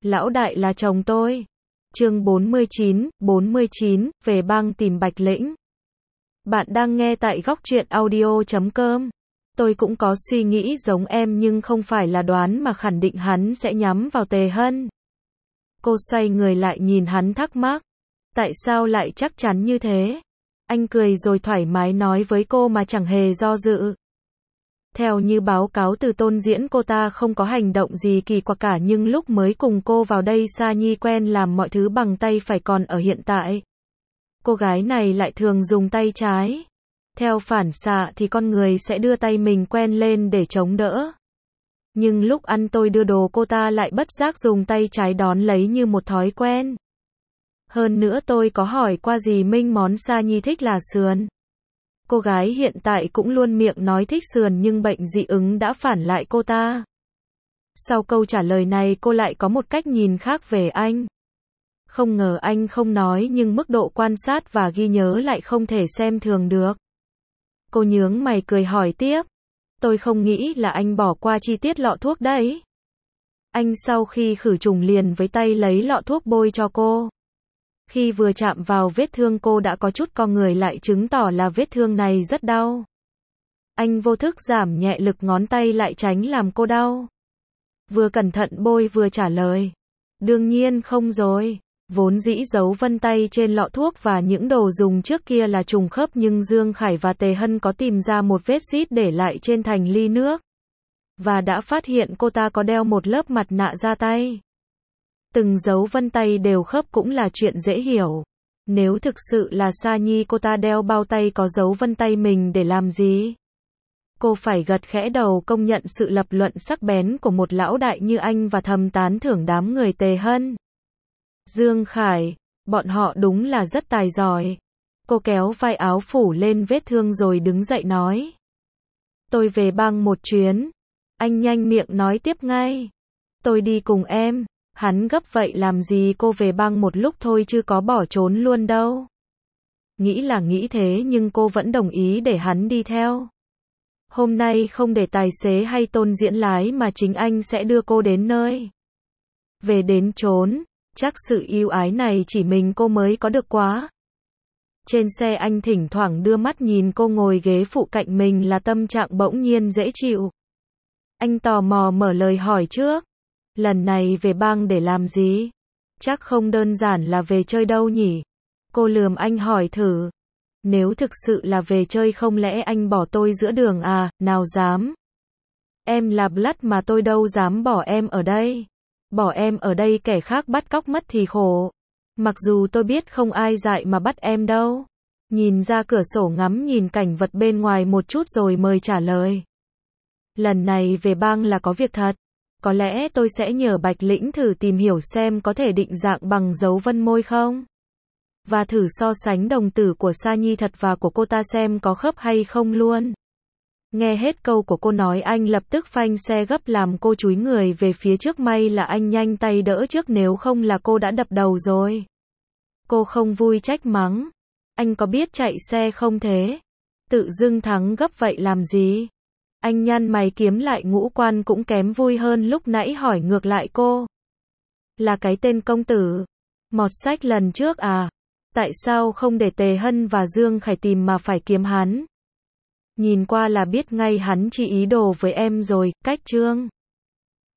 Lão đại là chồng tôi. Chương 49, về bang tìm Bạch Lĩnh. Bạn đang nghe tại góc truyện audio.com. Tôi cũng có suy nghĩ giống em nhưng không phải là đoán mà khẳng định hắn sẽ nhắm vào Tề Hân. Cô xoay người lại nhìn hắn thắc mắc. Tại sao lại chắc chắn như thế? Anh cười rồi thoải mái nói với cô mà chẳng hề do dự. Theo như báo cáo từ Tôn Diễn, cô ta không có hành động gì kỳ quặc cả, nhưng lúc mới cùng cô vào đây Sa Nhi quen làm mọi thứ bằng tay phải, còn ở hiện tại cô gái này lại thường dùng tay trái. Theo phản xạ thì con người sẽ đưa tay mình quen lên để chống đỡ. Nhưng lúc ăn tôi đưa đồ cô ta lại bất giác dùng tay trái đón lấy như một thói quen. Hơn nữa tôi có hỏi qua dì Minh món Sa Nhi thích là sườn. Cô gái hiện tại cũng luôn miệng nói thích sườn nhưng bệnh dị ứng đã phản lại cô ta. Sau câu trả lời này cô lại có một cách nhìn khác về anh. Không ngờ anh không nói nhưng mức độ quan sát và ghi nhớ lại không thể xem thường được. Cô nhướng mày cười hỏi tiếp. Tôi không nghĩ là anh bỏ qua chi tiết lọ thuốc đấy. Anh sau khi khử trùng liền với tay lấy lọ thuốc bôi cho cô. Khi vừa chạm vào vết thương cô đã có chút co người lại, chứng tỏ là vết thương này rất đau. Anh vô thức giảm nhẹ lực ngón tay lại tránh làm cô đau. Vừa cẩn thận bôi vừa trả lời. Đương nhiên không rồi. Vốn dĩ dấu vân tay trên lọ thuốc và những đồ dùng trước kia là trùng khớp, nhưng Dương Khải và Tề Hân có tìm ra một vết rít để lại trên thành ly nước. Và đã phát hiện cô ta có đeo một lớp mặt nạ da tay. Từng dấu vân tay đều khớp cũng là chuyện dễ hiểu. Nếu thực sự là Sa Nhi, cô ta đeo bao tay có dấu vân tay mình để làm gì? Cô phải gật khẽ đầu công nhận sự lập luận sắc bén của một lão đại như anh và thầm tán thưởng đám người Tề Hân. Dương Khải, bọn họ đúng là rất tài giỏi. Cô kéo vai áo phủ lên vết thương rồi đứng dậy nói. Tôi về bang một chuyến. Anh nhanh miệng nói tiếp ngay. Tôi đi cùng em. Hắn gấp vậy làm gì, cô về bang một lúc thôi chứ có bỏ trốn luôn đâu. Nghĩ là nghĩ thế nhưng cô vẫn đồng ý để hắn đi theo. Hôm nay không để tài xế hay Tôn Diễn lái mà chính anh sẽ đưa cô đến nơi. Về đến chốn, chắc sự ưu ái này chỉ mình cô mới có được quá. Trên xe anh thỉnh thoảng đưa mắt nhìn cô ngồi ghế phụ cạnh mình là tâm trạng bỗng nhiên dễ chịu. Anh tò mò mở lời hỏi trước. Lần này về bang để làm gì? Chắc không đơn giản là về chơi đâu nhỉ? Cô lườm anh hỏi thử. Nếu thực sự là về chơi không lẽ anh bỏ tôi giữa đường à? Nào dám. Em là Blood mà, tôi đâu dám bỏ em ở đây. Bỏ em ở đây kẻ khác bắt cóc mất thì khổ. Mặc dù tôi biết không ai dại mà bắt em đâu. Nhìn ra cửa sổ ngắm nhìn cảnh vật bên ngoài một chút rồi mời trả lời. Lần này về bang là có việc thật. Có lẽ tôi sẽ nhờ Bạch Lĩnh thử tìm hiểu xem có thể định dạng bằng dấu vân môi không. Và thử so sánh đồng tử của Sa Nhi thật và của cô ta xem có khớp hay không luôn. Nghe hết câu của cô nói anh lập tức phanh xe gấp làm cô chúi người về phía trước, may là anh nhanh tay đỡ trước nếu không là cô đã đập đầu rồi. Cô không vui trách mắng. Anh có biết chạy xe không thế? Tự dưng thắng gấp vậy làm gì? Anh nhăn mày kiếm lại ngũ quan cũng kém vui hơn lúc nãy hỏi ngược lại cô. Là cái tên công tử mọt sách lần trước à? Tại sao không để Tề Hân và Dương Khải tìm mà phải kiếm hắn? Nhìn qua là biết ngay hắn chỉ ý đồ với em rồi, cách trương.